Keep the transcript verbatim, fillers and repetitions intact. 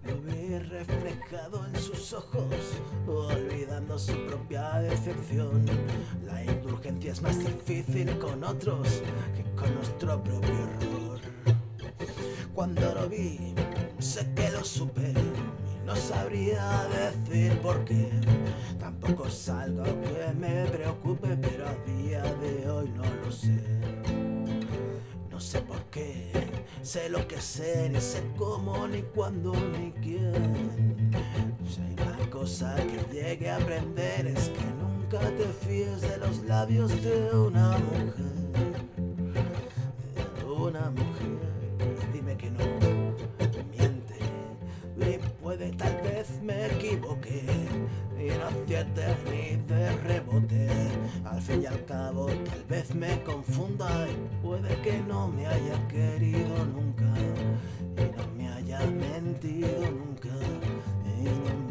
Lo vi reflejado en sus ojos, olvidando su propia decepción. La indulgencia es más difícil con otros que con nuestro propio error. Cuando lo vi, sé que lo supe y no sabría decir por qué. Tampoco es algo que me preocupe, pero a día de hoy no lo sé. No sé por qué, sé lo que sé, ni sé cómo, ni cuándo, ni quién. Si hay una cosa que llegue a aprender es que nunca te fíes de los labios de una mujer. De una mujer, dime que no, miente. Y puede, tal vez me equivoqué y no acierte ni de rebote. Al fin y al cabo tal vez me confunda y puede que no me haya querido nunca y no me haya mentido nunca y no me